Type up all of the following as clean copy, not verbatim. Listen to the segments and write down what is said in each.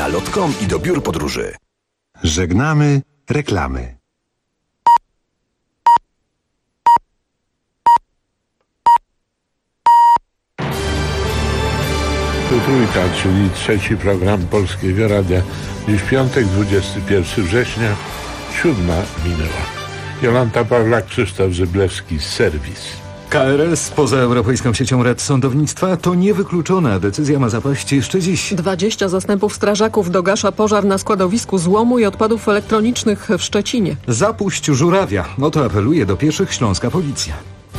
na lot.com i do biur podróży. Żegnamy reklamy. Tu Trójka, czyli trzeci program Polskiego Radia. Dziś piątek, 21 września, 7 minęła. Jolanta Pawlak, Krzysztof Zyblewski, serwis. KRS poza Europejską Siecią Rad Sądownictwa to niewykluczona. Decyzja ma zapaść jeszcze dziś. 20 zastępów strażaków dogasza pożar na składowisku złomu i odpadów elektronicznych w Szczecinie. Zapuść żurawia. O to apeluje do pieszych śląska policja.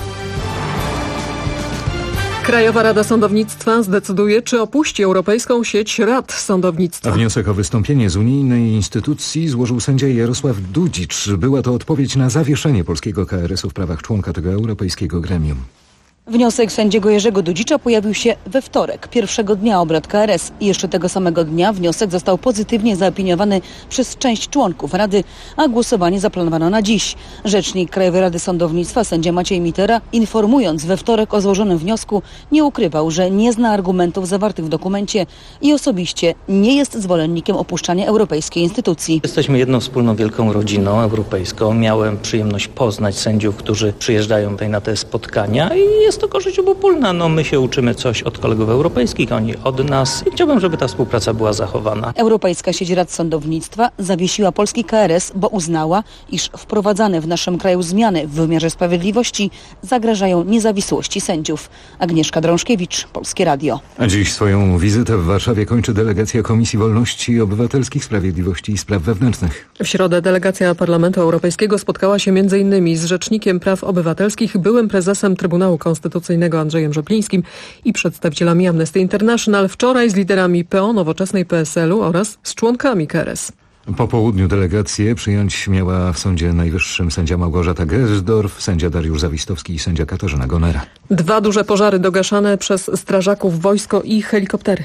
Krajowa Rada Sądownictwa zdecyduje, czy opuści Europejską Sieć Rad Sądownictwa. Wniosek o wystąpienie z unijnej instytucji złożył sędzia Jarosław Dudzicz. Była to odpowiedź na zawieszenie polskiego KRS-u w prawach członka tego europejskiego gremium. Wniosek sędziego Jerzego Dudzicza pojawił się we wtorek, pierwszego dnia obrad KRS. I jeszcze tego samego dnia wniosek został pozytywnie zaopiniowany przez część członków Rady, a głosowanie zaplanowano na dziś. Rzecznik Krajowej Rady Sądownictwa, sędzia Maciej Mitera, informując we wtorek o złożonym wniosku, nie ukrywał, że nie zna argumentów zawartych w dokumencie i osobiście nie jest zwolennikiem opuszczania europejskiej instytucji. Jesteśmy jedną wspólną wielką rodziną europejską. Miałem przyjemność poznać sędziów, którzy przyjeżdżają tutaj na te spotkania i jest to korzyść obopólna. My się uczymy coś od kolegów europejskich, oni od nas i chciałbym, żeby ta współpraca była zachowana. Europejska Sieć Rad Sądownictwa zawiesiła polski KRS, bo uznała, iż wprowadzane w naszym kraju zmiany w wymiarze sprawiedliwości zagrażają niezawisłości sędziów. Agnieszka Drążkiewicz, Polskie Radio. A dziś swoją wizytę w Warszawie kończy delegacja Komisji Wolności Obywatelskich, Sprawiedliwości i Spraw Wewnętrznych. W środę delegacja Parlamentu Europejskiego spotkała się m.in. z Rzecznikiem Praw Obywatelskich, byłym prezesem Trybunału Konstytucyjnego Andrzejem Rzeplińskim i przedstawicielami Amnesty International. Wczoraj z liderami PO, Nowoczesnej, PSL-u oraz z członkami KRS. Po południu delegację przyjąć miała w Sądzie Najwyższym sędzia Małgorzata Gersdorf, sędzia Dariusz Zawistowski i sędzia Katarzyna Gonera. 2 duże pożary dogaszane przez strażaków, wojsko i helikoptery.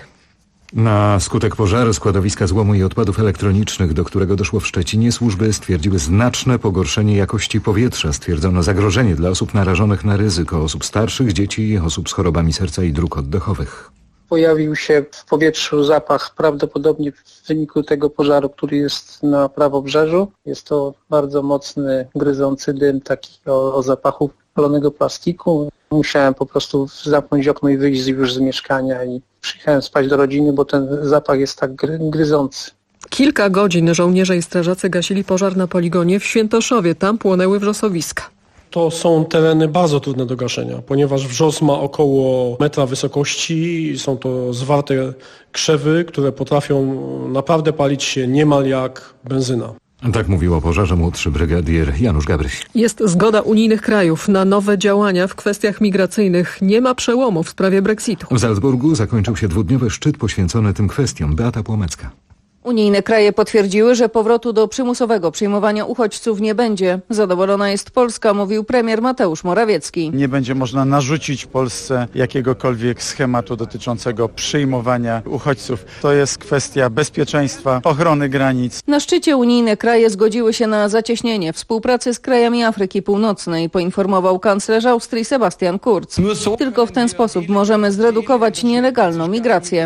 Na skutek pożaru składowiska złomu i odpadów elektronicznych, do którego doszło w Szczecinie, służby stwierdziły znaczne pogorszenie jakości powietrza. Stwierdzono zagrożenie dla osób narażonych na ryzyko, osób starszych, dzieci, osób z chorobami serca i dróg oddechowych. Pojawił się w powietrzu zapach prawdopodobnie w wyniku tego pożaru, który jest na prawobrzeżu. Jest to bardzo mocny, gryzący dym, taki o zapachu palonego plastiku. Musiałem po prostu zamknąć okno i wyjść już z mieszkania i przyjechałem spać do rodziny, bo ten zapach jest tak gryzący. Kilka godzin żołnierze i strażacy gasili pożar na poligonie w Świętoszowie. Tam płonęły wrzosowiska. To są tereny bardzo trudne do gaszenia, ponieważ wrzos ma około metra wysokości. Są to zwarte krzewy, które potrafią naprawdę palić się niemal jak benzyna. Tak mówił o pożarze młodszy brygadier Janusz Gabryś. Jest zgoda unijnych krajów na nowe działania w kwestiach migracyjnych. Nie ma przełomu w sprawie Brexitu. W Salzburgu zakończył się dwudniowy szczyt poświęcony tym kwestiom. Beata Płomecka. Unijne kraje potwierdziły, że powrotu do przymusowego przyjmowania uchodźców nie będzie. Zadowolona jest Polska, mówił premier Mateusz Morawiecki. Nie będzie można narzucić Polsce jakiegokolwiek schematu dotyczącego przyjmowania uchodźców. To jest kwestia bezpieczeństwa, ochrony granic. Na szczycie unijne kraje zgodziły się na zacieśnienie współpracy z krajami Afryki Północnej, poinformował kanclerz Austrii Sebastian Kurz. Tylko w ten sposób możemy zredukować nielegalną migrację.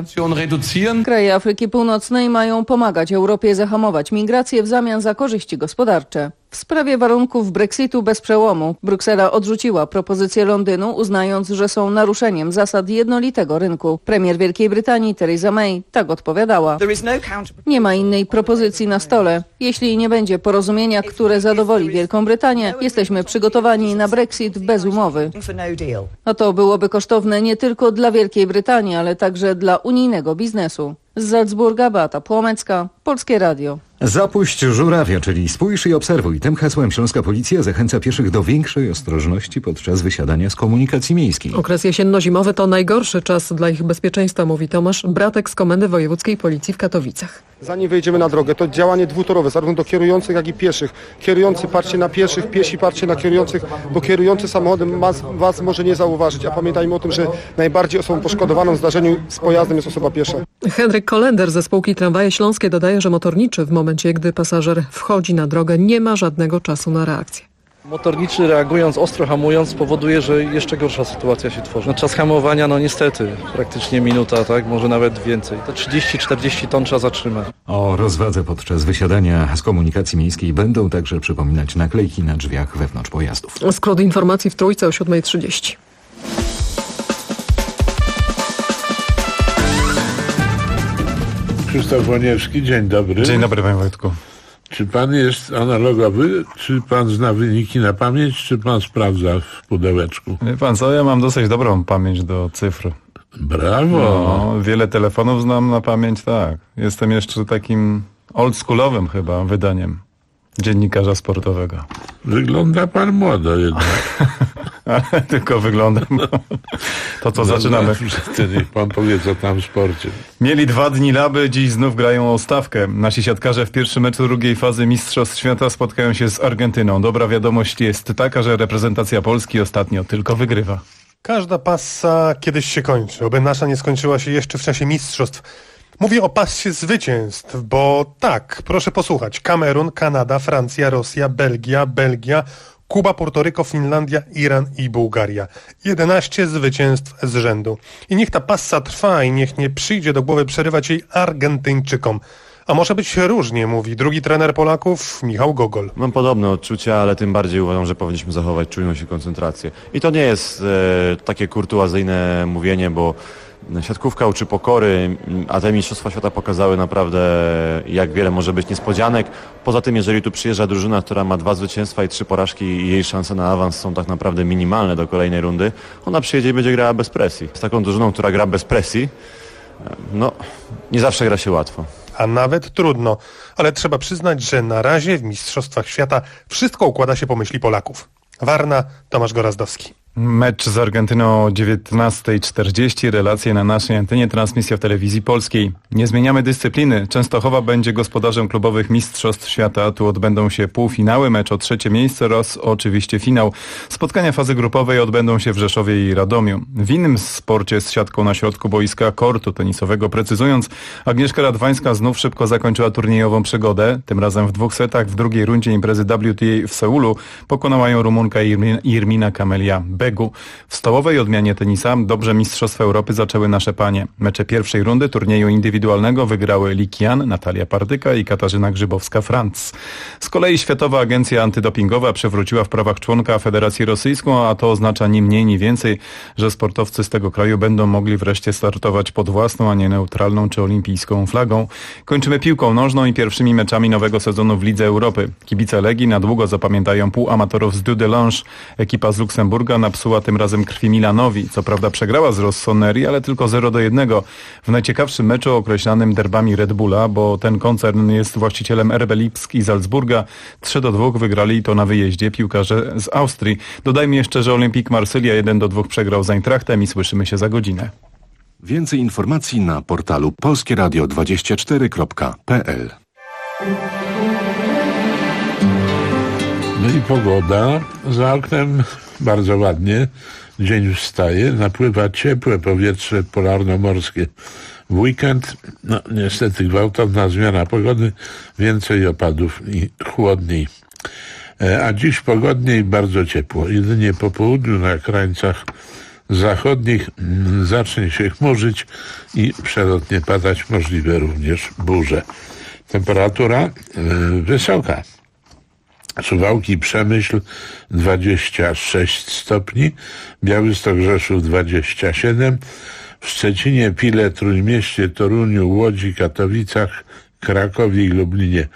Kraje Afryki Północnej mają pomagać Europie zahamować migrację w zamian za korzyści gospodarcze. W sprawie warunków Brexitu bez przełomu Bruksela odrzuciła propozycję Londynu, uznając, że są naruszeniem zasad jednolitego rynku. Premier Wielkiej Brytanii Theresa May tak odpowiadała. Nie ma innej propozycji na stole. Jeśli nie będzie porozumienia, które zadowoli Wielką Brytanię, jesteśmy przygotowani na Brexit bez umowy. A to byłoby kosztowne nie tylko dla Wielkiej Brytanii, ale także dla unijnego biznesu. Z Salzburga Beata Płomecka, Polskie Radio. Zapuść żurawia, czyli spójrz i obserwuj. Tym hasłem śląska policja zachęca pieszych do większej ostrożności podczas wysiadania z komunikacji miejskiej. Okres jesienno-zimowy to najgorszy czas dla ich bezpieczeństwa, mówi Tomasz Bratek z Komendy Wojewódzkiej Policji w Katowicach. Zanim wyjdziemy na drogę, to działanie dwutorowe, zarówno do kierujących, jak i pieszych. Kierujący patrzcie na pieszych, piesi patrzcie na kierujących, bo kierujący samochodem was może nie zauważyć. A pamiętajmy o tym, że najbardziej osobą poszkodowaną w zdarzeniu z pojazdem jest osoba piesza. Henryk Kolender ze spółki Tramwaje Śląskie dodaje, że motorniczy w momencie, gdy pasażer wchodzi na drogę, nie ma żadnego czasu na reakcję. Motorniczy reagując, ostro hamując powoduje, że jeszcze gorsza sytuacja się tworzy. Czas hamowania, niestety, praktycznie minuta, tak? Może nawet więcej. To 30-40 ton trzeba zatrzymać. O rozwadze podczas wysiadania z komunikacji miejskiej będą także przypominać naklejki na drzwiach wewnątrz pojazdów. Skrót informacji w Trójce o 7:30. Krzysztof Woniewski, dzień dobry. Dzień dobry, panie Wojtku. Czy pan jest analogowy? Czy pan zna wyniki na pamięć, czy pan sprawdza w pudełeczku? Wie pan co, ja mam dosyć dobrą pamięć do cyfr. Brawo! No, wiele telefonów znam na pamięć, tak. Jestem jeszcze takim oldschoolowym chyba wydaniem dziennikarza sportowego. Wygląda pan młodo jednak. Ale tylko wyglądam. To co, zaczynamy. Niech pan powie, co tam w sporcie. Mieli 2 dni laby, dziś znów grają o stawkę. Nasi siatkarze w pierwszym meczu drugiej fazy Mistrzostw Świata spotkają się z Argentyną. Dobra wiadomość jest taka, że reprezentacja Polski ostatnio tylko wygrywa. Każda passa kiedyś się kończy, oby nasza nie skończyła się jeszcze w czasie mistrzostw. Mówię o passie zwycięstw, bo tak, proszę posłuchać. Kamerun, Kanada, Francja, Rosja, Belgia, Kuba, Portoryko, Finlandia, Iran i Bułgaria. 11 zwycięstw z rzędu. I niech ta passa trwa i niech nie przyjdzie do głowy przerywać jej Argentyńczykom. A może być różnie, mówi drugi trener Polaków, Michał Gogol. Mam podobne odczucia, ale tym bardziej uważam, że powinniśmy zachować czujność i koncentrację. I to nie jest takie kurtuazyjne mówienie, bo siatkówka uczy pokory, a te Mistrzostwa Świata pokazały naprawdę, jak wiele może być niespodzianek. Poza tym, jeżeli tu przyjeżdża drużyna, która ma 2 zwycięstwa i 3 porażki i jej szanse na awans są tak naprawdę minimalne do kolejnej rundy, ona przyjedzie i będzie grała bez presji. Z taką drużyną, która gra bez presji, nie zawsze gra się łatwo. A nawet trudno, ale trzeba przyznać, że na razie w Mistrzostwach Świata wszystko układa się po myśli Polaków. Warna, Tomasz Gorazdowski. Mecz z Argentyną o 19:40, relacje na naszej antenie, transmisja w telewizji polskiej. Nie zmieniamy dyscypliny. Częstochowa będzie gospodarzem klubowych Mistrzostw Świata. Tu odbędą się półfinały, mecz o 3. miejsce oraz oczywiście finał. Spotkania fazy grupowej odbędą się w Rzeszowie i Radomiu. W innym sporcie z siatką na środku boiska kortu tenisowego precyzując, Agnieszka Radwańska znów szybko zakończyła turniejową przygodę. Tym razem w 2 setach w drugiej rundzie imprezy WTA w Seulu pokonała ją Rumunka Irmina Camelia Begu. W stołowej odmianie tenisa dobrze Mistrzostwa Europy zaczęły nasze panie. Mecze pierwszej rundy turnieju indywidualnego wygrały Li Qian, Natalia Pardyka i Katarzyna Grzybowska-Franc. Z kolei Światowa Agencja Antydopingowa przywróciła w prawach członka Federację Rosyjską, a to oznacza ni mniej, ni więcej, że sportowcy z tego kraju będą mogli wreszcie startować pod własną, a nie neutralną czy olimpijską flagą. Kończymy piłką nożną i pierwszymi meczami nowego sezonu w Lidze Europy. Kibice Legii na długo zapamiętają półamatorów z Dudelange. Ekipa z Luksemburga napsuła tym razem krwi Milanowi. Co prawda przegrała z Rossoneri, ale tylko 0-1. W najciekawszym meczu określanym derbami Red Bulla, bo ten koncern jest właścicielem RB Lipsk i Salzburga. 3-2 wygrali to na wyjeździe piłkarze z Austrii. Dodajmy jeszcze, że Olympique Marsylia 1-2 przegrał z Eintrachtem i słyszymy się za godzinę. Więcej informacji na portalu polskieradio24.pl. No i pogoda. Za oknem bardzo ładnie. Dzień wstaje, napływa ciepłe powietrze polarnomorskie. W weekend, niestety gwałtowna zmiana pogody, więcej opadów i chłodniej. A dziś pogodniej, bardzo ciepło. Jedynie po południu na krańcach zachodnich zacznie się chmurzyć i przelotnie padać, możliwe również burze. Temperatura wysoka. Suwałki, Przemyśl 26 stopni, Białystok, Rzeszów 27, w Szczecinie, Pile, Trójmieście, Toruniu, Łodzi, Katowicach, Krakowie i Lublinie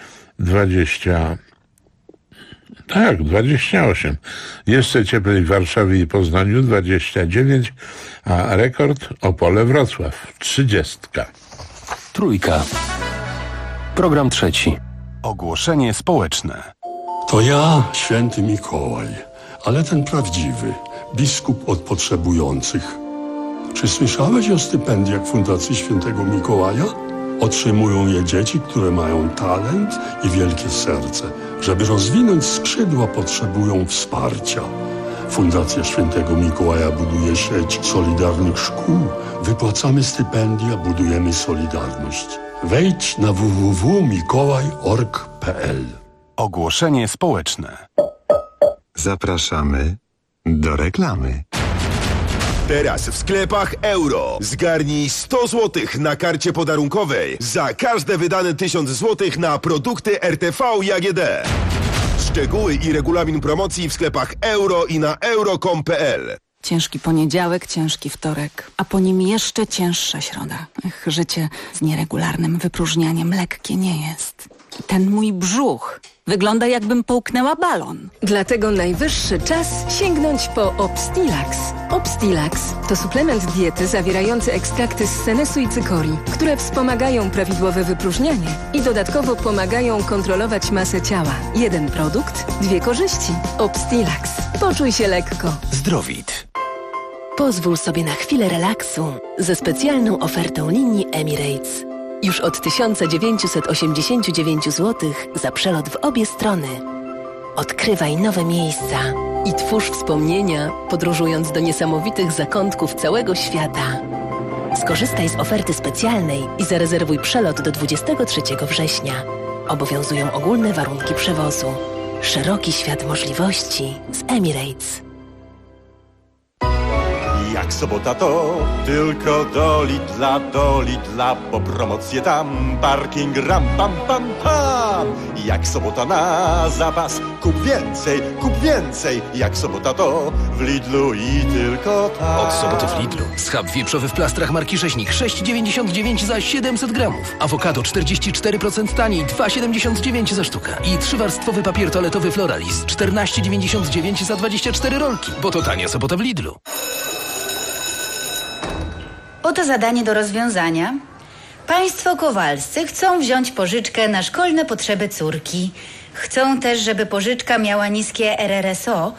28. Jeszcze cieplej w Warszawie i Poznaniu 29, a rekord Opole, Wrocław 30. Trójka. Program 3. Ogłoszenie społeczne. To ja, święty Mikołaj, ale ten prawdziwy, biskup od potrzebujących. Czy słyszałeś o stypendiach Fundacji Świętego Mikołaja? Otrzymują je dzieci, które mają talent i wielkie serce. Żeby rozwinąć skrzydła, potrzebują wsparcia. Fundacja Świętego Mikołaja buduje sieć solidarnych szkół. Wypłacamy stypendia, budujemy solidarność. Wejdź na www.mikołaj.org.pl. Ogłoszenie społeczne. Zapraszamy do reklamy. Teraz w sklepach Euro. Zgarnij 100 zł na karcie podarunkowej za każde wydane 1000 zł na produkty RTV i AGD. Szczegóły i regulamin promocji w sklepach Euro i na euro.com.pl. Ciężki poniedziałek, ciężki wtorek, a po nim jeszcze cięższa środa. Życie z nieregularnym wypróżnianiem lekkie nie jest. Ten mój brzuch wygląda, jakbym połknęła balon. Dlatego najwyższy czas sięgnąć po Obstilax. Obstilax to suplement diety zawierający ekstrakty z senesu i cykorii, które wspomagają prawidłowe wypróżnianie i dodatkowo pomagają kontrolować masę ciała. Jeden produkt, dwie korzyści. Obstilax. Poczuj się lekko. Zdrowit. Pozwól sobie na chwilę relaksu ze specjalną ofertą linii Emirates. Już od 1989 zł za przelot w obie strony. Odkrywaj nowe miejsca i twórz wspomnienia, podróżując do niesamowitych zakątków całego świata. Skorzystaj z oferty specjalnej i zarezerwuj przelot do 23 września. Obowiązują ogólne warunki przewozu. Szeroki świat możliwości z Emirates. Jak sobota to tylko do Lidla, bo promocje tam, parking ram pam pam pam. Jak sobota na zapas, kup więcej, jak sobota to w Lidlu i tylko tam. Od soboty w Lidlu schab wieprzowy w plastrach marki Rzeźnik 6,99 za 700 gramów. Awokado 44% taniej, 2,79 za sztukę. I 3-warstwowy papier toaletowy Floralis 14,99 za 24 rolki, bo to tania sobota w Lidlu. Oto zadanie do rozwiązania. Państwo Kowalscy chcą wziąć pożyczkę na szkolne potrzeby córki. Chcą też, żeby pożyczka miała niskie RRSO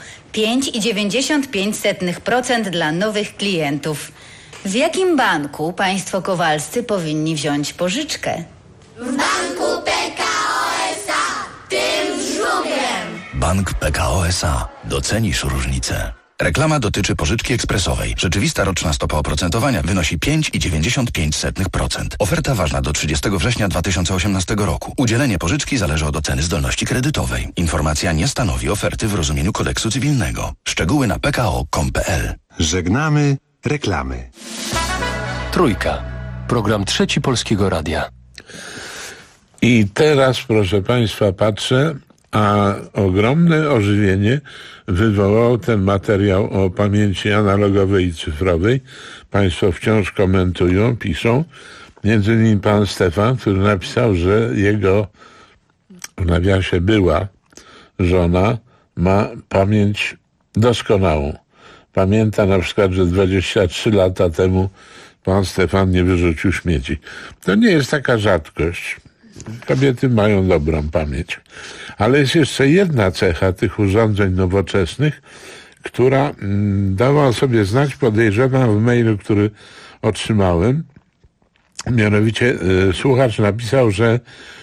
5,95% dla nowych klientów. W jakim banku państwo Kowalscy powinni wziąć pożyczkę? W banku PKO SA, tym żółwiem. Bank PKO SA. Docenisz różnicę. Reklama dotyczy pożyczki ekspresowej. Rzeczywista roczna stopa oprocentowania wynosi 5,95%. Oferta ważna do 30 września 2018 roku. Udzielenie pożyczki zależy od oceny zdolności kredytowej. Informacja nie stanowi oferty w rozumieniu kodeksu cywilnego. Szczegóły na pko.com.pl. Żegnamy reklamy. Trójka. Program Trzeci Polskiego Radia. I teraz, proszę Państwa, patrzę, a ogromne ożywienie wywołał ten materiał o pamięci analogowej i cyfrowej. Państwo wciąż komentują, piszą. Między innymi pan Stefan, który napisał, że jego, w nawiasie była żona, ma pamięć doskonałą. Pamięta na przykład, że 23 lata temu pan Stefan nie wyrzucił śmieci. To nie jest taka rzadkość. Kobiety mają dobrą pamięć. Ale jest jeszcze jedna cecha tych urządzeń nowoczesnych, która dała sobie znać, podejrzewam, w mailu, który otrzymałem. Mianowicie słuchacz napisał, że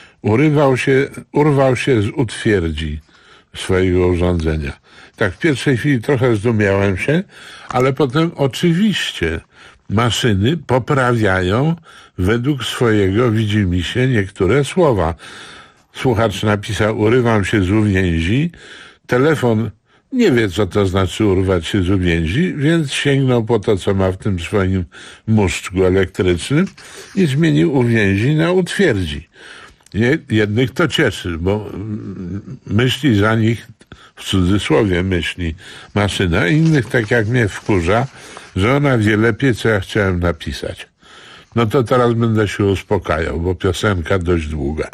urwał się z utwierdzi swojego urządzenia. Tak w pierwszej chwili trochę zdumiałem się, ale potem oczywiście maszyny poprawiają według swojego widzimisię niektóre słowa. Słuchacz napisał: urywam się z uwięzi. Telefon nie wie, co to znaczy urwać się z uwięzi, więc sięgnął po to, co ma w tym swoim muszczku elektrycznym i zmienił uwięzi na utwierdzi. Jednych to cieszy, bo myśli za nich, w cudzysłowie myśli maszyna, innych tak jak mnie wkurza, że ona wie lepiej, co ja chciałem napisać. No to teraz będę się uspokajał, bo piosenka dość długa.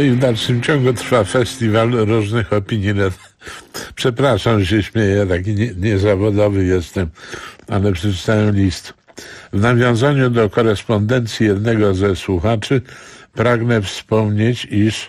i w dalszym ciągu trwa festiwal różnych opinii. Przepraszam, się śmieję, taki niezawodowy jestem, ale przeczytałem list. W nawiązaniu do korespondencji jednego ze słuchaczy pragnę wspomnieć, iż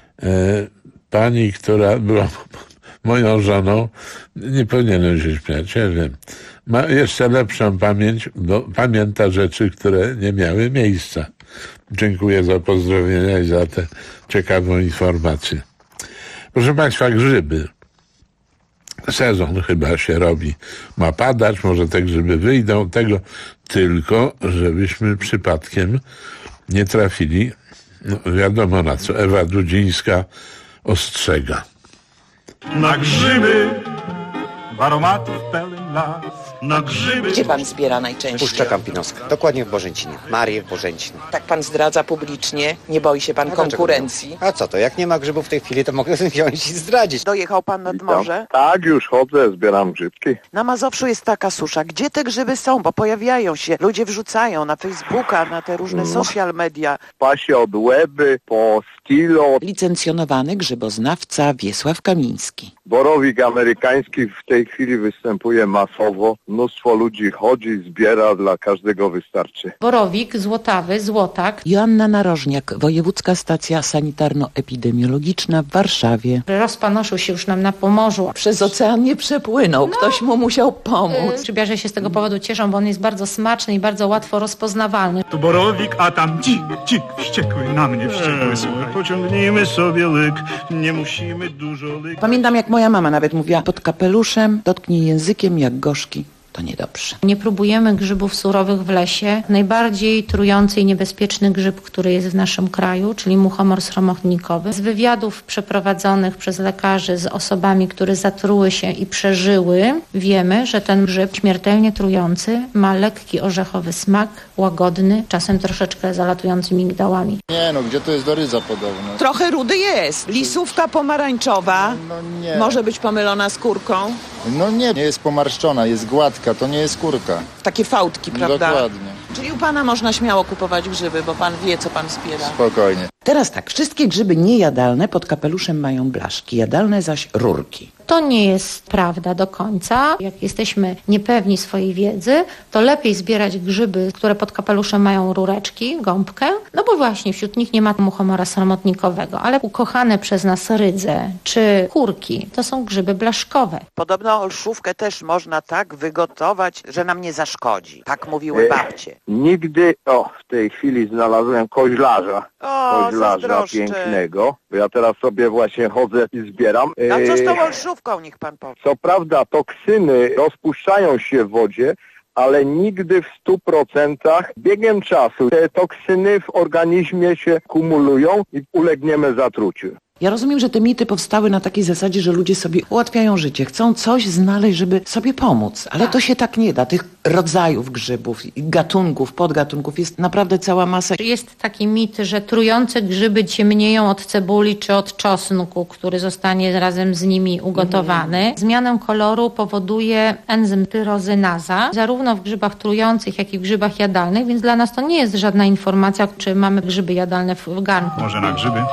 pani, która była moją żoną, nie powinienem się śmiać, ja wiem, ma jeszcze lepszą pamięć, bo pamięta rzeczy, które nie miały miejsca. Dziękuję za pozdrowienia i za tę ciekawą informację. Proszę Państwa, grzyby. Sezon chyba się robi. Ma padać, może te grzyby wyjdą, tego tylko, żebyśmy przypadkiem nie trafili, no wiadomo na co. Ewa Dudzińska ostrzega. Na grzyby, w aromatów pełen las. Na grzyby. Gdzie pan zbiera najczęściej? Puszcza Kampinoska, dokładnie w Bożęcinie. Marię w Bożęcinie. Tak pan zdradza publicznie? Nie boi się pan konkurencji? A co to, jak nie ma grzybów w tej chwili, to mogę wziąć i zdradzić. Dojechał pan nad morze? Tak, już chodzę, zbieram grzybki. Na Mazowszu jest taka susza. Gdzie te grzyby są? Bo pojawiają się. Ludzie wrzucają na Facebooka, na te różne social media. W pasie od Łeby po Stilo. Licencjonowany grzyboznawca Wiesław Kamiński. Borowik amerykański w tej chwili występuje masowo. Mnóstwo ludzi chodzi, zbiera, dla każdego wystarczy. Borowik, złotawy, złotak. Joanna Narożniak, Wojewódzka Stacja Sanitarno-Epidemiologiczna w Warszawie. Rozpanoszył się już nam na Pomorzu. Przez ocean nie przepłynął, ktoś mu musiał pomóc. Przybiarze się z tego powodu cieszą, bo on jest bardzo smaczny i bardzo łatwo rozpoznawalny. Tu borowik, a tam dzik, wściekły, na mnie wściekły, słuchaj. Pociągnijmy sobie łyk, nie musimy dużo lyk. Pamiętam, jak moja mama nawet mówiła, pod kapeluszem dotknij językiem jak gorzki. To niedobrze. Nie próbujemy grzybów surowych w lesie. Najbardziej trujący i niebezpieczny grzyb, który jest w naszym kraju, czyli muchomor sromochnikowy. Z wywiadów przeprowadzonych przez lekarzy z osobami, które zatruły się i przeżyły, wiemy, że ten grzyb śmiertelnie trujący ma lekki orzechowy smak, łagodny, czasem troszeczkę zalatujący migdałami. Nie no, gdzie to jest do rydza podobne? Trochę rudy jest. Lisówka pomarańczowa. No nie. Może być pomylona z kurką. No nie jest pomarszczona, jest gładka, to nie jest kurka. Takie fałdki, prawda? Dokładnie. Czyli u pana można śmiało kupować grzyby, bo pan wie, co pan zbiera. Spokojnie. Teraz tak, wszystkie grzyby niejadalne pod kapeluszem mają blaszki, jadalne zaś rurki. To nie jest prawda do końca. Jak jesteśmy niepewni swojej wiedzy, to lepiej zbierać grzyby, które pod kapeluszem mają rureczki, gąbkę, no bo właśnie wśród nich nie ma muchomora sromotnikowego, ale ukochane przez nas rydze czy kurki to są grzyby blaszkowe. Podobno olszówkę też można tak wygotować, że nam nie zaszkodzi. Tak mówiły babcie. Nigdy, w tej chwili znalazłem koźlarza. Koźlarza pięknego. Ja teraz sobie właśnie chodzę i zbieram. A co z tą olszówką, niech pan powie? Co prawda toksyny rozpuszczają się w wodzie, ale nigdy w 100% biegiem czasu te toksyny w organizmie się kumulują i ulegniemy zatruciu. Ja rozumiem, że te mity powstały na takiej zasadzie, że ludzie sobie ułatwiają życie. Chcą coś znaleźć, żeby sobie pomóc. Ale to się tak nie da. Tych rodzajów grzybów, gatunków, podgatunków jest naprawdę cała masa. Jest taki mit, że trujące grzyby ciemnieją od cebuli czy od czosnku, który zostanie razem z nimi ugotowany. Zmianę koloru powoduje enzym tyrozynaza, zarówno w grzybach trujących, jak i w grzybach jadalnych, więc dla nas to nie jest żadna informacja, czy mamy grzyby jadalne w garnku. Może na grzyby?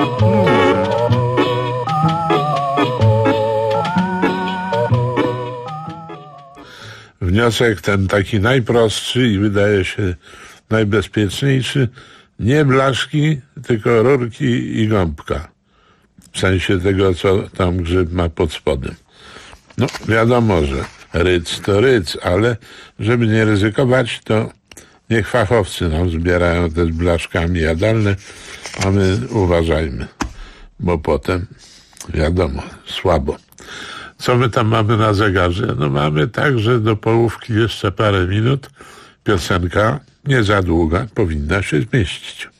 Wniosek ten taki najprostszy i wydaje się najbezpieczniejszy. Nie blaszki, tylko rurki i gąbka. W sensie tego, co tam grzyb ma pod spodem. No wiadomo, że rydz to rydz, ale żeby nie ryzykować, to niech fachowcy nam zbierają te z blaszkami jadalne, a my uważajmy, bo potem wiadomo, słabo. Co my tam mamy na zegarze? No mamy także do połówki jeszcze parę minut. Piosenka nie za długa, powinna się zmieścić.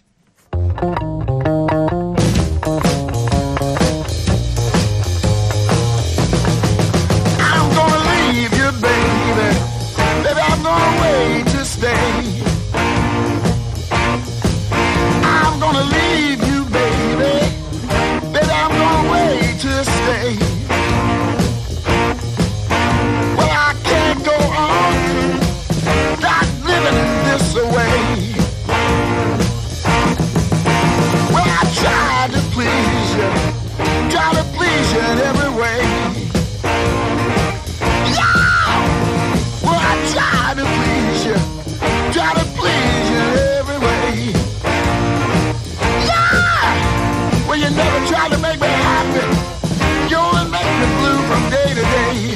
I'm gonna leave you, baby. Baby, I'm gonna wait to stay. I'm gonna leave you, baby. Baby, I'm gonna wait to stay. Well, I can't go on not living this away. Well, I tried to please happy. You always make me blue from day to day.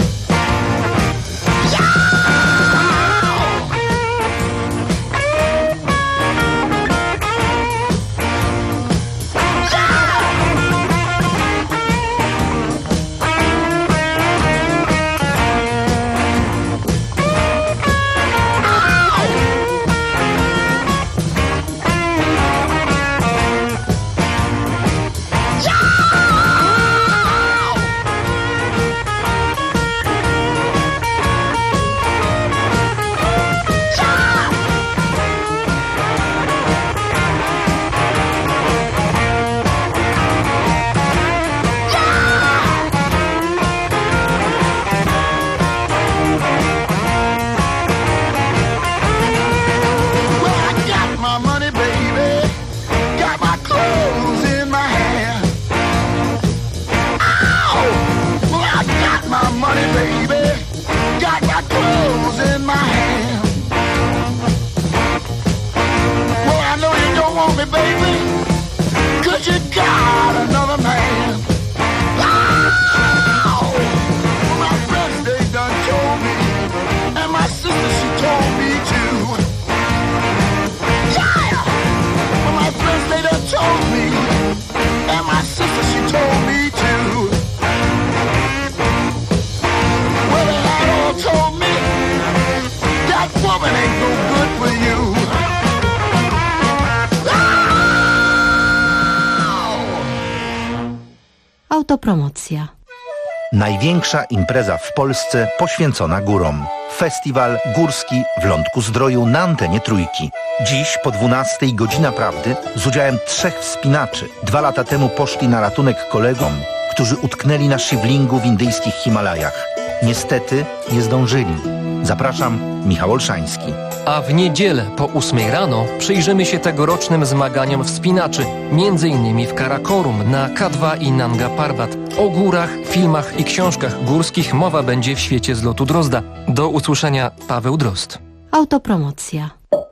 Autopromocja. Największa impreza w Polsce poświęcona górom. Festiwal Górski w Lądku-Zdroju na antenie Trójki. Dziś po 12:00 Godzina Prawdy z udziałem 3 wspinaczy. 2 lata temu poszli na ratunek kolegom, którzy utknęli na szywlingu w indyjskich Himalajach. Niestety nie zdążyli. Zapraszam, Michał Olszański. A w niedzielę po 8:00 rano przyjrzymy się tegorocznym zmaganiom wspinaczy, m.in. w Karakorum, na K2 i Nanga Parbat. O górach, filmach i książkach górskich mowa będzie w Świecie z lotu Drozda. Do usłyszenia, Paweł Drozd. Autopromocja.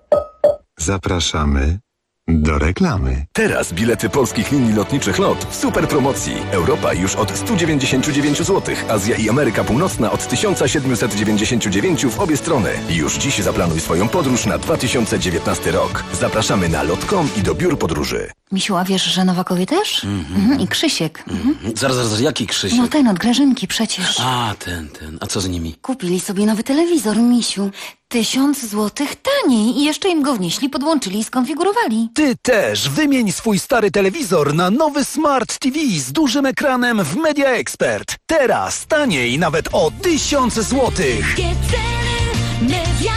Zapraszamy do reklamy. Teraz bilety polskich linii lotniczych LOT w super promocji. Europa już od 199 zł, Azja i Ameryka Północna od 1799 w obie strony. Już dziś zaplanuj swoją podróż na 2019 rok. Zapraszamy na lot.com i do biur podróży. Misiu, a wiesz, że Nowakowie też? I Krzysiek. Zaraz, jaki Krzysiek? No ten od Grażynki przecież. A, ten. A co z nimi? Kupili sobie nowy telewizor, Misiu. 1000 złotych taniej i jeszcze im go wnieśli, podłączyli i skonfigurowali. Ty też wymień swój stary telewizor na nowy Smart TV z dużym ekranem w Media Expert. Teraz taniej nawet o 1000 złotych. Media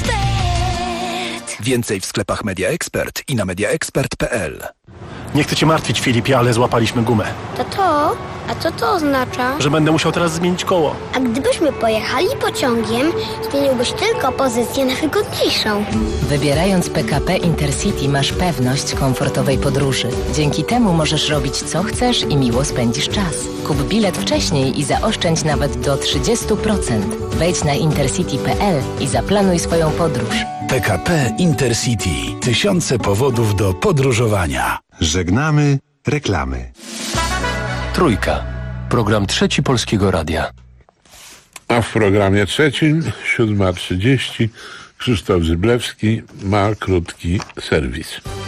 Expert. Więcej w sklepach Media Expert i na mediaexpert.pl. Nie chcę cię martwić, Filipie, ale złapaliśmy gumę. Tato, a co to oznacza? Że będę musiał teraz zmienić koło. A gdybyśmy pojechali pociągiem, zmieniłbyś tylko pozycję na wygodniejszą. Wybierając PKP Intercity masz pewność komfortowej podróży. Dzięki temu możesz robić co chcesz i miło spędzisz czas. Kup bilet wcześniej i zaoszczędź nawet do 30%. Wejdź na intercity.pl i zaplanuj swoją podróż. PKP Intercity. Tysiące powodów do podróżowania. Żegnamy reklamy. Trójka. Program Trzeci Polskiego Radia. A w programie trzecim, 7:30, Krzysztof Zyblewski ma krótki serwis.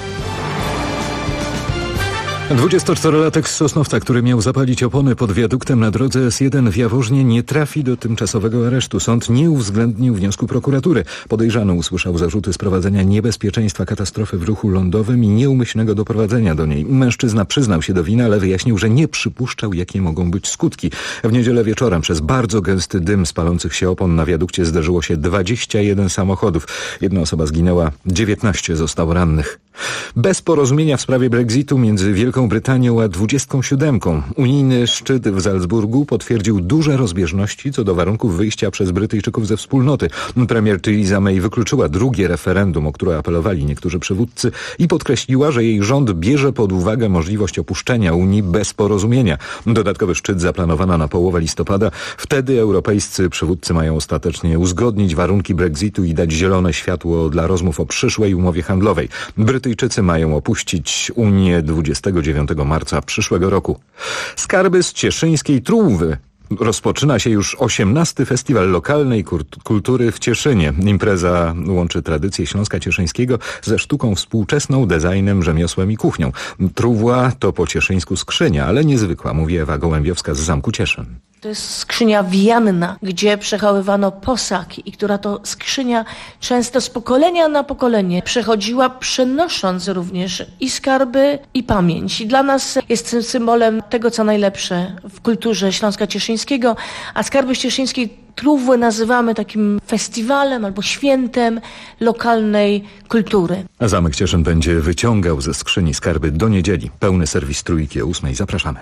24-latek z Sosnowca, który miał zapalić opony pod wiaduktem na drodze S1 w Jaworznie, nie trafi do tymczasowego aresztu. Sąd nie uwzględnił wniosku prokuratury. Podejrzany usłyszał zarzuty sprowadzenia niebezpieczeństwa katastrofy w ruchu lądowym i nieumyślnego doprowadzenia do niej. Mężczyzna przyznał się do winy, ale wyjaśnił, że nie przypuszczał, jakie mogą być skutki. W niedzielę wieczorem przez bardzo gęsty dym z palących się opon na wiadukcie zderzyło się 21 samochodów. 1 osoba zginęła, 19 zostało rannych. Bez porozumienia w sprawie Brexitu między Wielką Brytanią a 27. Unijny szczyt w Salzburgu potwierdził duże rozbieżności co do warunków wyjścia przez Brytyjczyków ze wspólnoty. Premier Theresa May wykluczyła drugie referendum, o które apelowali niektórzy przywódcy i podkreśliła, że jej rząd bierze pod uwagę możliwość opuszczenia Unii bez porozumienia. Dodatkowy szczyt zaplanowano na połowę listopada. Wtedy europejscy przywódcy mają ostatecznie uzgodnić warunki Brexitu i dać zielone światło dla rozmów o przyszłej umowie handlowej. Brytyjczycy Brytyjczycy mają opuścić Unię 29 marca przyszłego roku. Skarby z cieszyńskiej Trówwy. Rozpoczyna się już 18. Festiwal Lokalnej Kultury w Cieszynie. Impreza łączy tradycję Śląska Cieszyńskiego ze sztuką współczesną, designem, rzemiosłem i kuchnią. Trówła to po cieszyńsku skrzynia, ale niezwykła, mówi Ewa Gołębiowska z Zamku Cieszyn. To jest skrzynia wijanna, gdzie przechowywano posag i która to skrzynia często z pokolenia na pokolenie przechodziła, przenosząc również i skarby, i pamięć. I dla nas jest symbolem tego, co najlepsze w kulturze Śląska Cieszyńskiego, a skarby cieszyńskiej Trówły nazywamy takim festiwalem albo świętem lokalnej kultury. A Zamek Cieszyn będzie wyciągał ze skrzyni skarby do niedzieli. Pełny serwis Trójki o 8:00. Zapraszamy.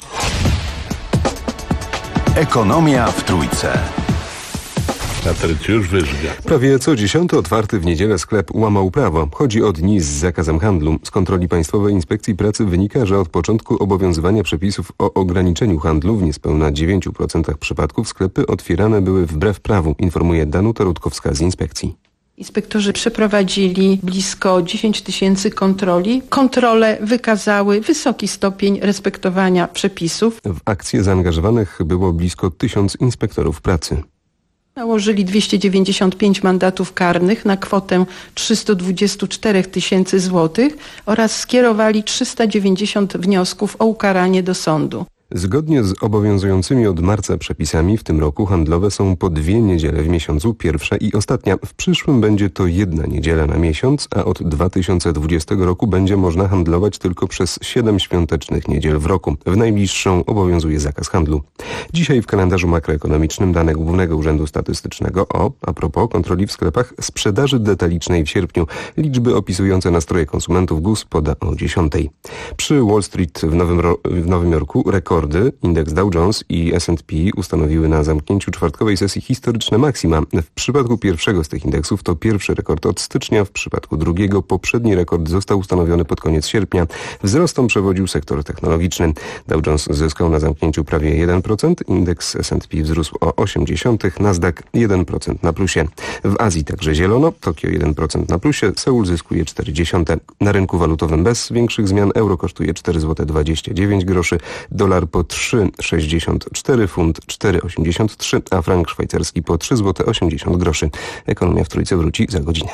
Ekonomia w Trójce. Patrycjusz Wyżga. Prawie co 10. otwarty w niedzielę sklep łamał prawo. Chodzi o dni z zakazem handlu. Z kontroli Państwowej Inspekcji Pracy wynika, że od początku obowiązywania przepisów o ograniczeniu handlu w niespełna 9% przypadków sklepy otwierane były wbrew prawu, informuje Danuta Rutkowska z inspekcji. Inspektorzy przeprowadzili blisko 10 000 kontroli. Kontrole wykazały wysoki stopień respektowania przepisów. W akcję zaangażowanych było blisko 1000 inspektorów pracy. Nałożyli 295 mandatów karnych na kwotę 324 000 złotych oraz skierowali 390 wniosków o ukaranie do sądu. Zgodnie z obowiązującymi od marca przepisami w tym roku handlowe są po 2 niedziele w miesiącu, pierwsza i ostatnia. W przyszłym będzie to 1 niedziela na miesiąc, a od 2020 roku będzie można handlować tylko przez 7 świątecznych niedziel w roku. W najbliższą obowiązuje zakaz handlu. Dzisiaj w kalendarzu makroekonomicznym dane Głównego Urzędu Statystycznego a propos kontroli w sklepach sprzedaży detalicznej w sierpniu. Liczby opisujące nastroje konsumentów GUS poda o 10:00. Przy Wall Street w Nowym Jorku rekordy. Indeks Dow Jones i S&P ustanowiły na zamknięciu czwartkowej sesji historyczne maksima. W przypadku pierwszego z tych indeksów to pierwszy rekord od stycznia, w przypadku drugiego poprzedni rekord został ustanowiony pod koniec sierpnia. Wzrostom przewodził sektor technologiczny. Dow Jones zyskał na zamknięciu prawie 1%, indeks S&P wzrósł o 0,8%, Nasdaq 1% na plusie. W Azji także zielono, Tokio 1% na plusie, Seul zyskuje 0,4%. Na rynku walutowym bez większych zmian euro kosztuje 4,29 zł, dolar po 3,64, funt 4,83, a frank szwajcarski po 3,80 zł. Ekonomia w Trójce wróci za godzinę.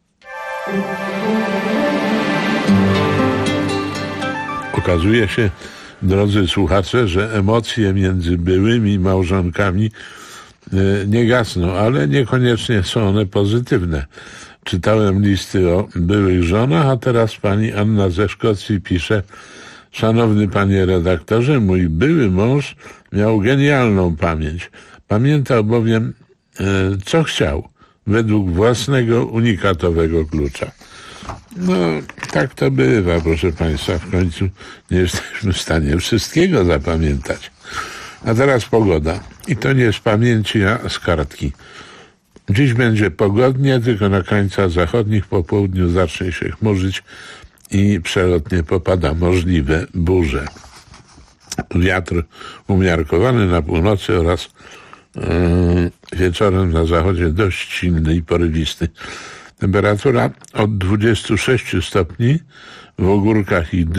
Okazuje się, drodzy słuchacze, że emocje między byłymi małżonkami nie gasną, ale niekoniecznie są one pozytywne. Czytałem listy o byłych żonach, a teraz pani Anna ze Szkocji pisze: szanowny panie redaktorze, mój były mąż miał genialną pamięć. Pamiętał bowiem, co chciał, według własnego unikatowego klucza. No, tak to bywa, proszę państwa. W końcu nie jesteśmy w stanie wszystkiego zapamiętać. A teraz pogoda. I to nie z pamięci, a z kartki. Dziś będzie pogodnie, tylko na krańcach zachodnich po południu zacznie się chmurzyć i przelotnie popada możliwe burze. Wiatr umiarkowany na północy oraz wieczorem na zachodzie dość silny i porywisty. Temperatura od 26 stopni w Ogórkach i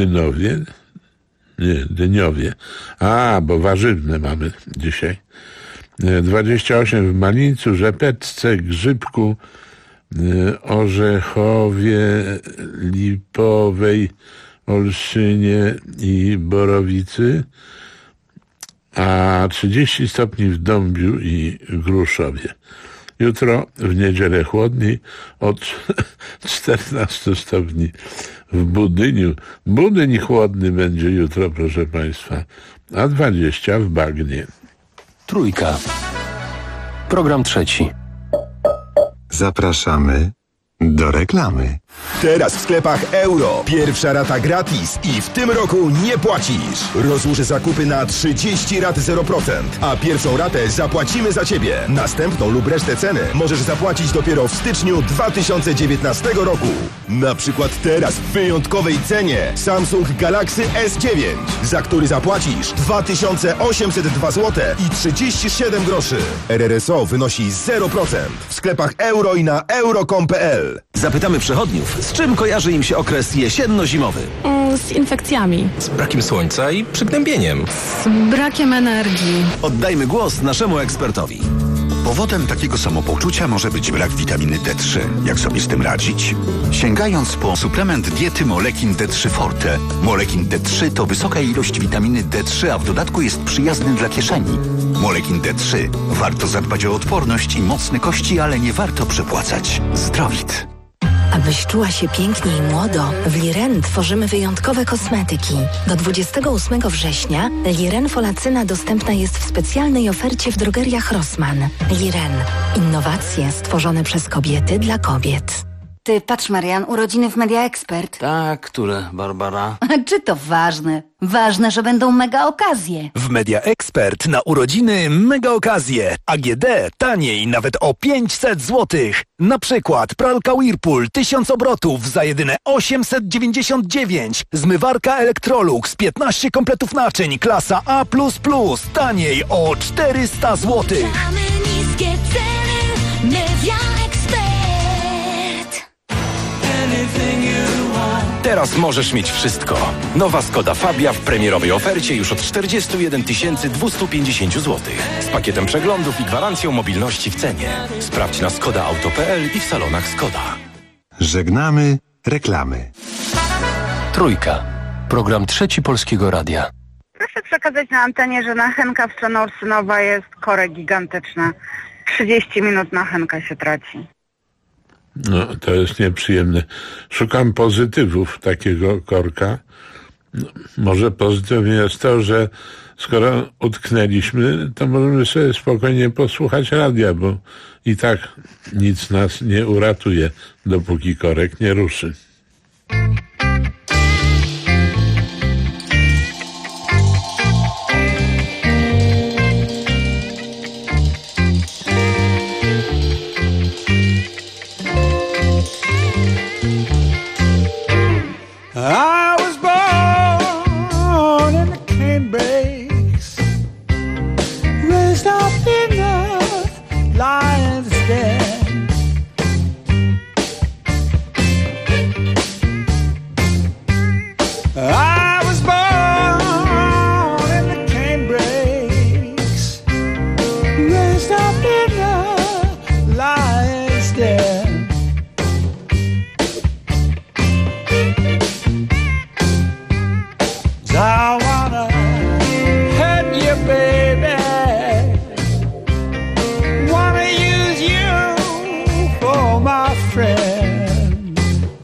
Dyniowie. Bo warzywne mamy dzisiaj. 28 w Malińcu, Rzepecce, Grzybku, Orzechowie, Lipowej, Olszynie i Borowicy, a 30 stopni w Dąbiu i Gruszowie. Jutro w niedzielę chłodniej od 14 stopni w Budyniu. Budyń chłodny będzie jutro, proszę państwa, a 20 w Bagnie. Trójka. Program trzeci. Zapraszamy do reklamy. Teraz w sklepach Euro. Pierwsza rata gratis i w tym roku nie płacisz. Rozłóż zakupy na 30 rat 0%, a pierwszą ratę zapłacimy za Ciebie. Następną lub resztę ceny możesz zapłacić dopiero w styczniu 2019 roku. Na przykład teraz w wyjątkowej cenie Samsung Galaxy S9, za który zapłacisz 2802 zł i 37 groszy. RRSO wynosi 0% w sklepach Euro i na euro.com.pl. Zapytamy przechodniów, przeziębieniów. Z czym kojarzy im się okres jesienno-zimowy? Z infekcjami. Z brakiem słońca i przygnębieniem. Z brakiem energii. Oddajmy głos naszemu ekspertowi. Powodem takiego samopoczucia może być brak witaminy D3. Jak sobie z tym radzić? Sięgając po suplement diety Molekin D3 Forte. Molekin D3 to wysoka ilość witaminy D3, a w dodatku jest przyjazny dla kieszeni. Molekin D3. Warto zadbać o odporność i mocne kości, ale nie warto przepłacać. Zdrowit. Abyś czuła się pięknie i młodo, w Liren tworzymy wyjątkowe kosmetyki. Do 28 września Liren Folacyna dostępna jest w specjalnej ofercie w drogeriach Rossmann. Liren. Innowacje stworzone przez kobiety dla kobiet. Ty, patrz Marian, urodziny w Media Expert. Tak, które, Barbara? Czy to ważne? Ważne, że będą mega okazje. W Media Expert na urodziny mega okazje. AGD taniej nawet o 500 zł. Na przykład pralka Whirlpool 1000 obrotów za jedyne 899. Zmywarka Electrolux 15 kompletów naczyń klasa A++. Taniej o 400 zł. Mamy niskie ceny. Media Expert. Teraz możesz mieć wszystko. Nowa Skoda Fabia w premierowej ofercie już od 41 250 zł. Z pakietem przeglądów i gwarancją mobilności w cenie. Sprawdź na skodaauto.pl i w salonach Skoda. Żegnamy reklamy. Trójka. Program trzeci Polskiego Radia. Proszę przekazać na antenie, że nachenka w Strzenorsynowa jest korek gigantyczna. 30 minut nachenka się traci. No, to jest nieprzyjemne. Szukam pozytywów takiego korka. No, może pozytywnie jest to, że skoro utknęliśmy, to możemy sobie spokojnie posłuchać radia, bo i tak nic nas nie uratuje, dopóki korek nie ruszy. I was born in the canebrake, raised up in the lion's den. I was born in the canebrakes, raised up in the lion's den. I wanna hurt you, baby. Wanna use you for my friend.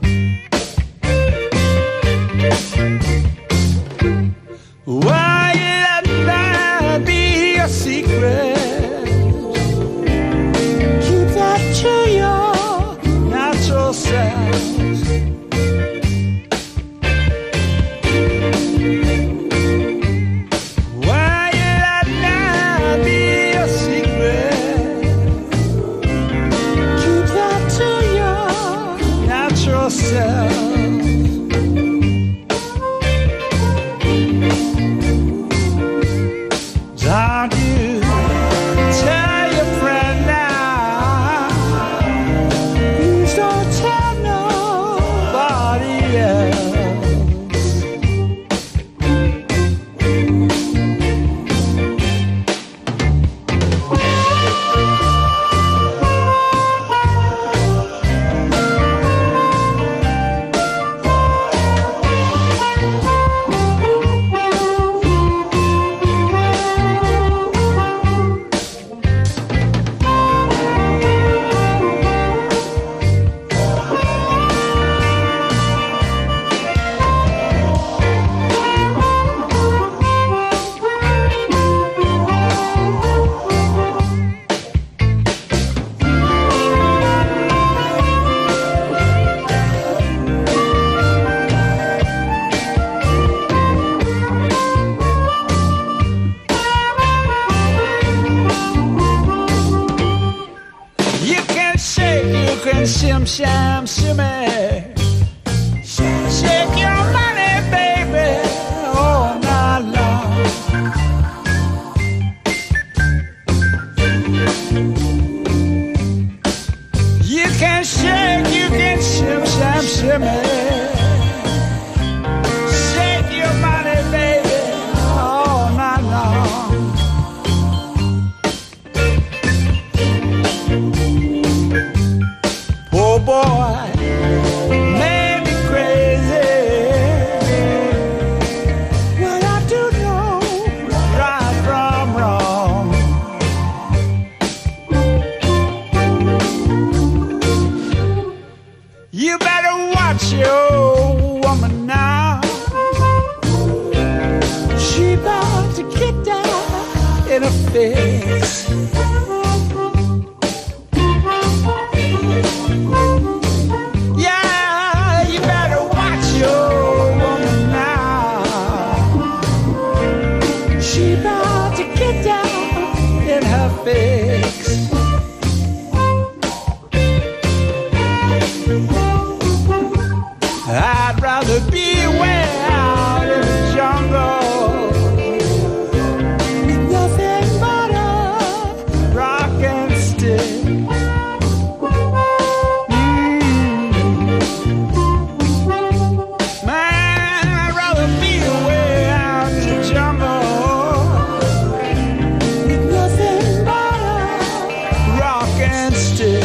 Why you let that be a secret? Keep that to your natural self. Don't you tell your friend now. Please don't tell nobody else. Shim sham shimmy, shake your money, baby, all night long. You can shake, you can shim sham a fix. Yeah, you better watch your woman now. She about to get down in her fix. I'd rather be way out in the jungle with nothing but a rock and stick. Man, I'd rather be way out in the jungle with nothing but a rock and stick.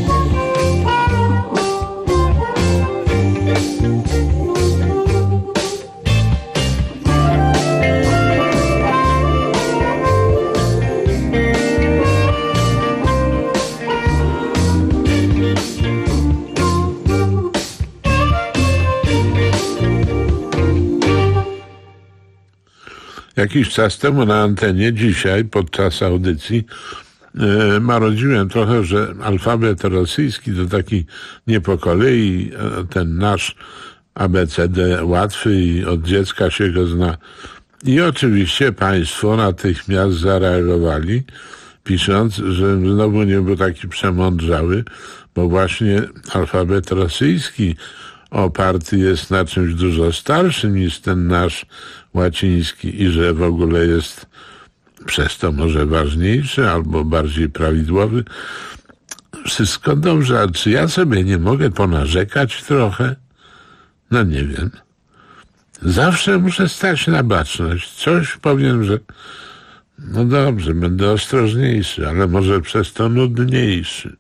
Jakiś czas temu na antenie, dzisiaj podczas audycji, marudziłem trochę, że alfabet rosyjski to taki nie po kolei, ten nasz ABCD łatwy i od dziecka się go zna. I oczywiście państwo natychmiast zareagowali, pisząc, że znowu nie był taki przemądrzały, bo właśnie alfabet rosyjski oparty jest na czymś dużo starszym niż ten nasz łaciński i że w ogóle jest przez to może ważniejszy albo bardziej prawidłowy. Wszystko dobrze, ale czy ja sobie nie mogę ponarzekać trochę? No nie wiem. Zawsze muszę stać na baczność. Coś powiem, że no dobrze, będę ostrożniejszy, ale może przez to nudniejszy.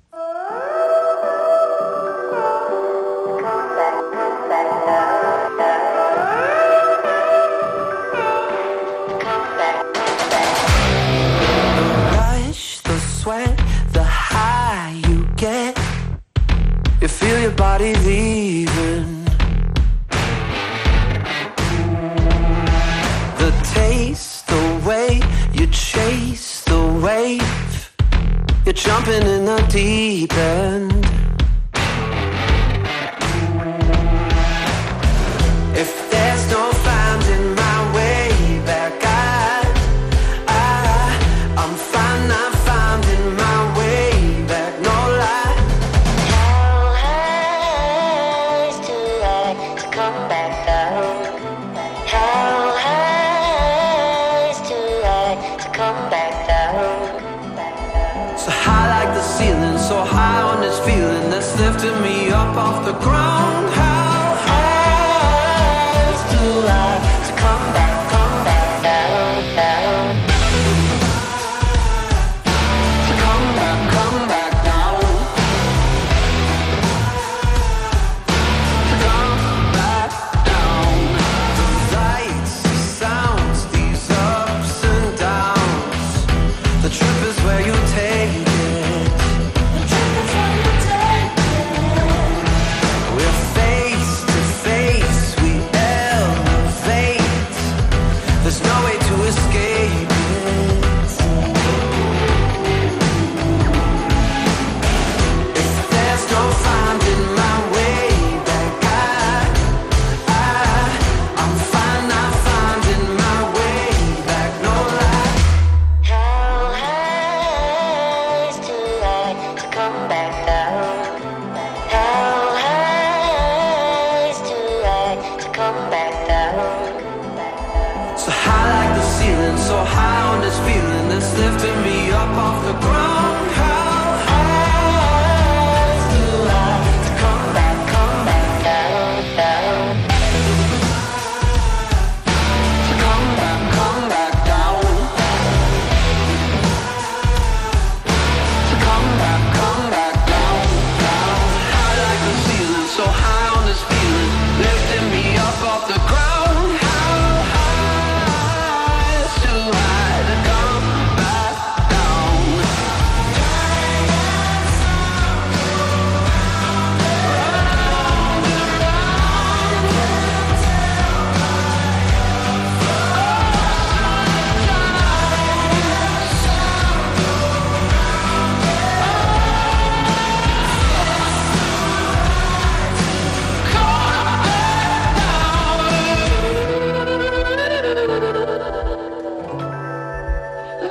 You feel your body leaving. The taste, the way you chase the wave. You're jumping in the deep end. If there's no finding my way back, I'm fine, I'm finding my way back, no lie. So high on this feeling that's lifting me up off the ground. How high is too high to come back down, down. To come back down. To come back down. The lights, the sounds, these ups and downs. The trip is where you take it. There's no way to escape it. If there's no finding my way back, I'm fine, I'm finding my way back, no lie. How high is too high to come back down? How high is too high to come back down? So high like the ceiling, so high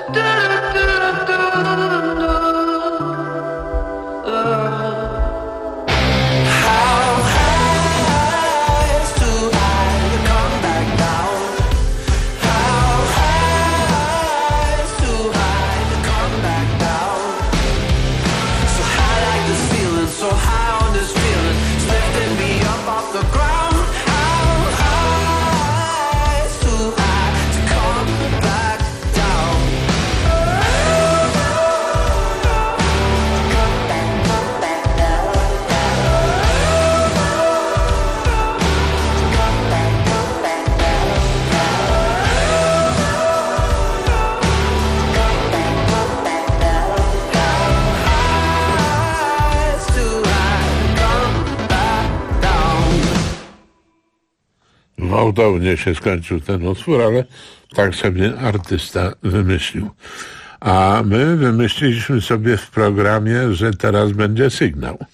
Gwałtownie się skończył ten utwór, ale tak sobie artysta wymyślił. A my wymyśliliśmy sobie w programie, że teraz będzie sygnał.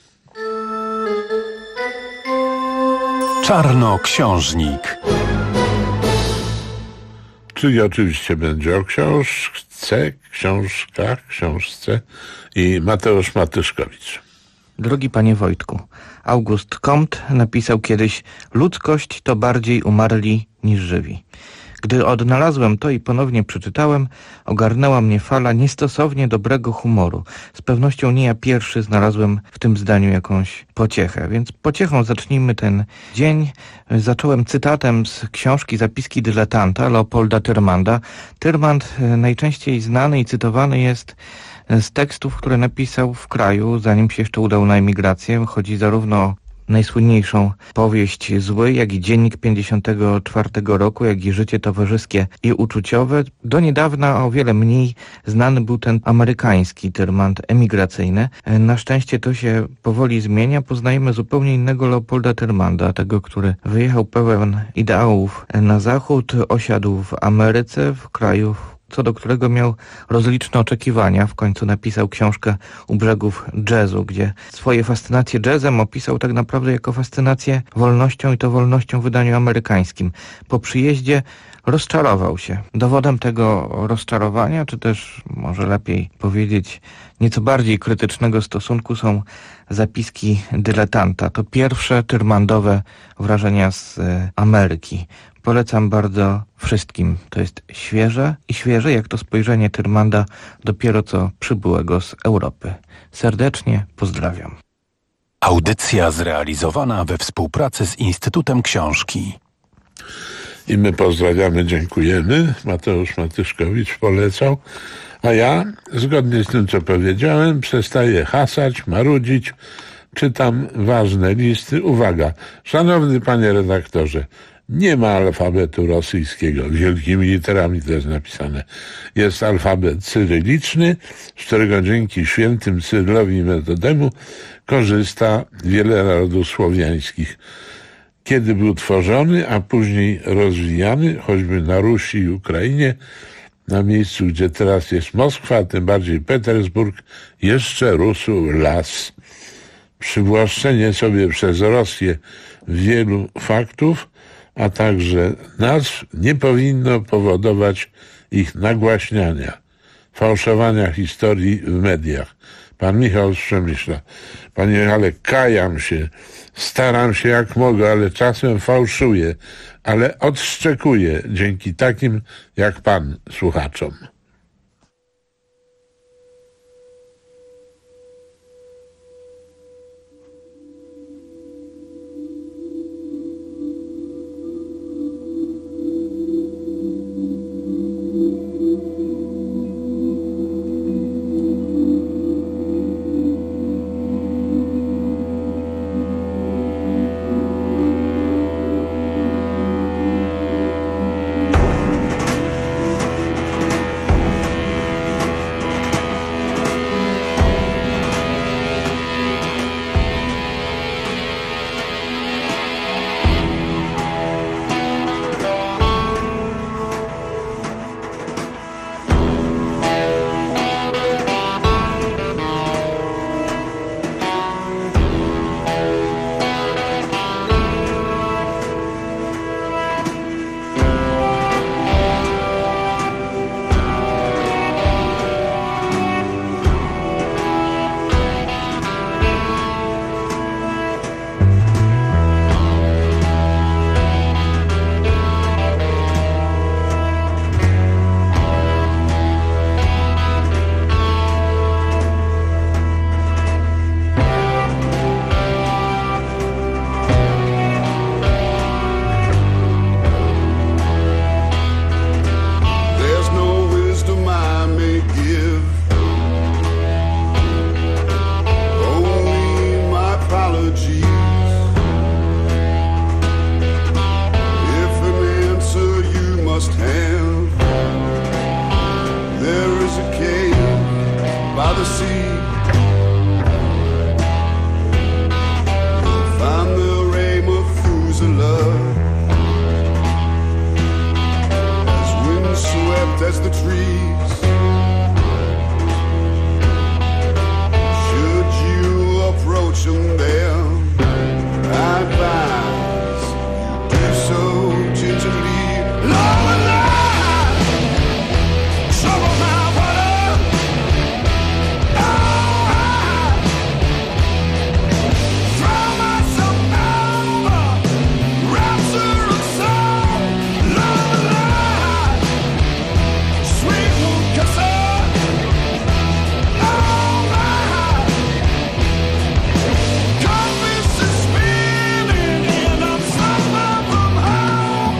Czarnoksiężnik. Czyli oczywiście będzie o książce i Mateusz Matyszkowicz. Drogi panie Wojtku, August Comte napisał kiedyś: ludzkość to bardziej umarli niż żywi. Gdy odnalazłem to i ponownie przeczytałem, ogarnęła mnie fala niestosownie dobrego humoru. Z pewnością nie ja pierwszy znalazłem w tym zdaniu jakąś pociechę, więc pociechą zacznijmy ten dzień. Zacząłem cytatem z książki Zapiski dyletanta Leopolda Tyrmanda. Tyrmand najczęściej znany i cytowany jest z tekstów, które napisał w kraju, zanim się jeszcze udał na emigrację. Chodzi zarówno o najsłynniejszą powieść Zły, jak i Dziennik 54 roku, jak i Życie towarzyskie i uczuciowe. Do niedawna o wiele mniej znany był ten amerykański Tyrmand emigracyjny. Na szczęście to się powoli zmienia. Poznajemy zupełnie innego Leopolda Tyrmanda, tego, który wyjechał pełen ideałów na zachód, osiadł w Ameryce, w kraju, co do którego miał rozliczne oczekiwania. W końcu napisał książkę U brzegów jazzu, gdzie swoje fascynacje jazzem opisał tak naprawdę jako fascynację wolnością, i to wolnością w wydaniu amerykańskim. Po przyjeździe rozczarował się. Dowodem tego rozczarowania, czy też może lepiej powiedzieć nieco bardziej krytycznego stosunku, są Zapiski dyletanta. To pierwsze tyrmandowe wrażenia z Ameryki. Polecam bardzo wszystkim. To jest świeże jak to spojrzenie Tyrmanda dopiero co przybyłego z Europy. Serdecznie pozdrawiam. Audycja zrealizowana we współpracy z Instytutem Książki. I my pozdrawiamy, dziękujemy. Mateusz Matyszkowicz polecał. A ja, zgodnie z tym, co powiedziałem, przestaję hasać, marudzić, czytam ważne listy. Uwaga, szanowny panie redaktorze, nie ma alfabetu rosyjskiego, wielkimi literami to jest napisane. Jest alfabet cyryliczny, z którego dzięki świętym Cyrylowi i Metodemu korzysta wiele narodów słowiańskich. Kiedy był tworzony, a później rozwijany, choćby na Rusi i Ukrainie, na miejscu, gdzie teraz jest Moskwa, a tym bardziej Petersburg, jeszcze rósł las. Przywłaszczenie sobie przez Rosję wielu faktów, a także nazw nie powinno powodować ich nagłaśniania, fałszowania historii w mediach. Pan Michał z Przemyśla. Panie Michale, kajam się, staram się jak mogę, ale czasem fałszuję, ale odszczekuję dzięki takim jak pan słuchaczom. sea. You'll find the Ray Methuselah as windswept as the trees. Should you approach them there, I advise you do so gingerly. Lower line, trouble my water. Oh, throw myself over, rapture of soul. Lower line, sweet Mukasa. Oh, my compass is spinning and I'm somewhere from home.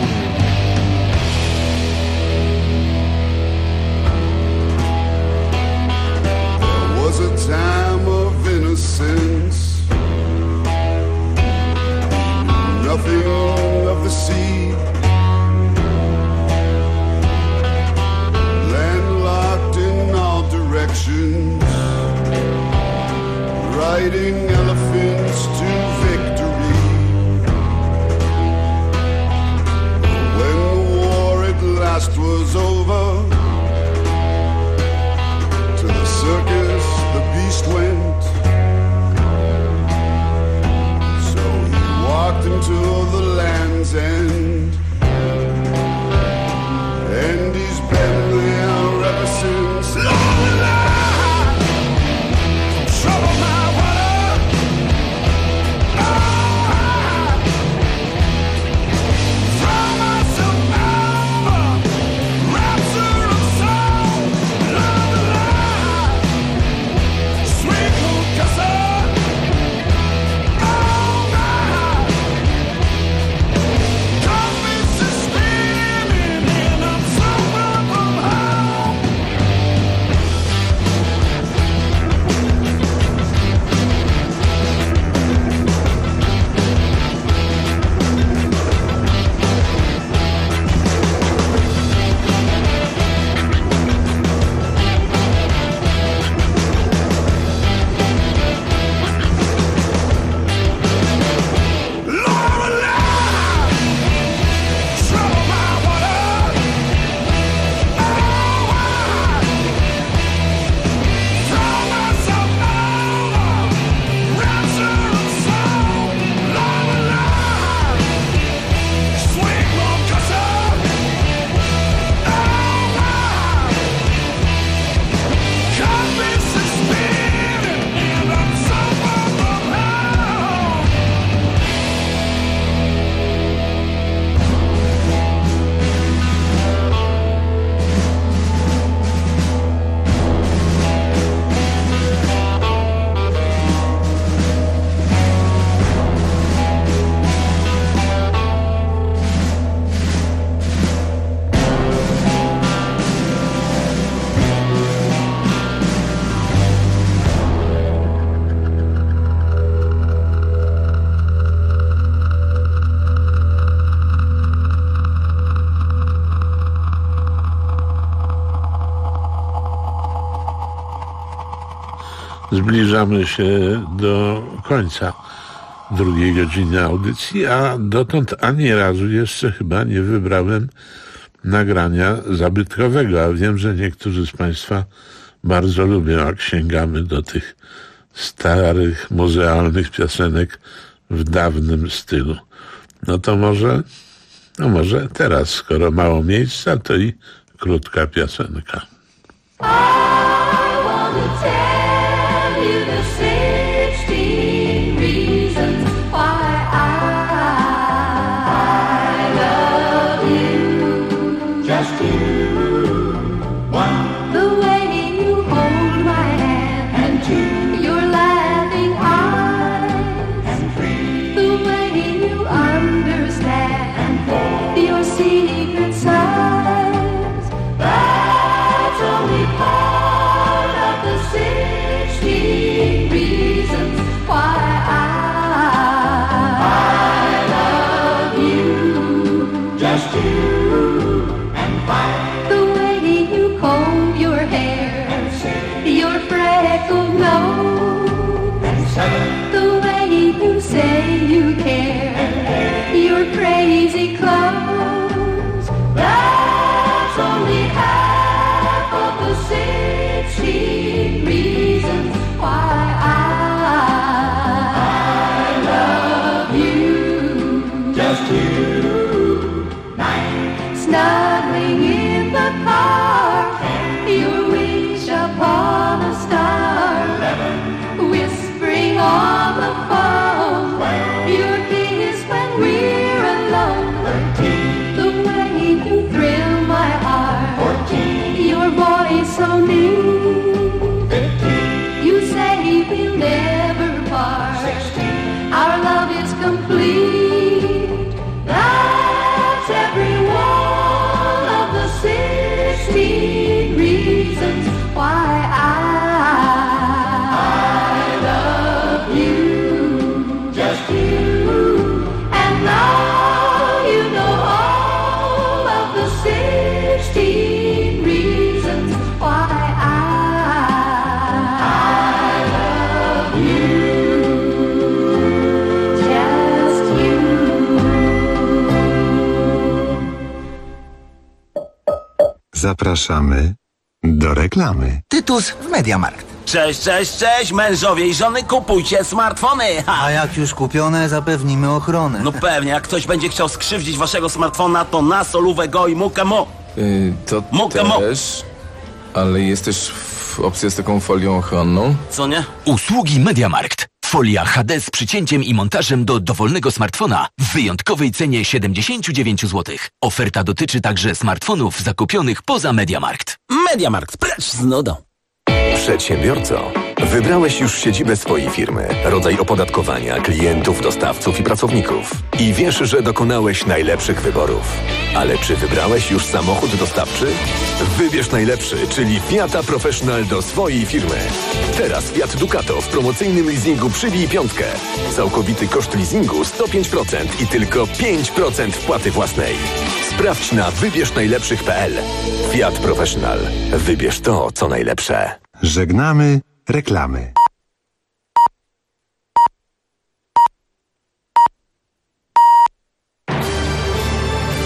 There was a time of innocence, nothing of the sea, landlocked in all directions, riding elephants to victory. When the war at last was over, to the circus the beast went. So he walked into the Land's End, and he's been there ever since. Lower line, trouble my water. Oh, throw myself over, rapture of soul. Lower line, sweet Mukasa. Oh, my compass is spinning and I'm somewhere from home. Lower line, trouble my water. Oh, throw myself over, rapture of soul. Lower line, sweet Mukasa. Oh, compass is spinning and I'm somewhere from home. Zbliżamy się do końca drugiej godziny audycji, a dotąd ani razu jeszcze chyba nie wybrałem nagrania zabytkowego, a wiem, że niektórzy z Państwa bardzo lubią, jak sięgamy do tych starych, muzealnych piosenek w dawnym stylu. No to może teraz, skoro mało miejsca, to i krótka piosenka. I want to tell you the 16 reasons why I love you. Just you. One. The way you hold my hand. And two. Your laughing eyes. And three. The way you understand. And four. Your secret sighs. That's only part. so near. You say we'll never part. Our love is complete. That's every one of the 16 reasons why I love you, just you. And now you know all of the 16 reasons why I love you, just you. Zapraszamy do reklamy. Tytus w Mediamarkt. Cześć, cześć, cześć, mężowie i żony, kupujcie smartfony! Ha! A jak już kupione, zapewnimy ochronę. No pewnie, jak ktoś będzie chciał skrzywdzić waszego smartfona, to na solówę go i mukę mo. To Mukę też, ale jest też opcja z taką folią ochronną. Co nie? Usługi Mediamarkt. Folia HD z przycięciem i montażem do dowolnego smartfona w wyjątkowej cenie 79 zł. Oferta dotyczy także smartfonów zakupionych poza Mediamarkt. Mediamarkt, precz z nudą. Przedsiębiorco, wybrałeś już siedzibę swojej firmy, rodzaj opodatkowania, klientów, dostawców i pracowników. I wiesz, że dokonałeś najlepszych wyborów. Ale czy wybrałeś już samochód dostawczy? Wybierz najlepszy, czyli Fiata Professional do swojej firmy. Teraz Fiat Ducato w promocyjnym leasingu przybij piątkę. Całkowity koszt leasingu 105% i tylko 5% wpłaty własnej. Sprawdź na wybiersznajlepszych.pl. Fiat Professional. Wybierz to, co najlepsze. Żegnamy reklamy.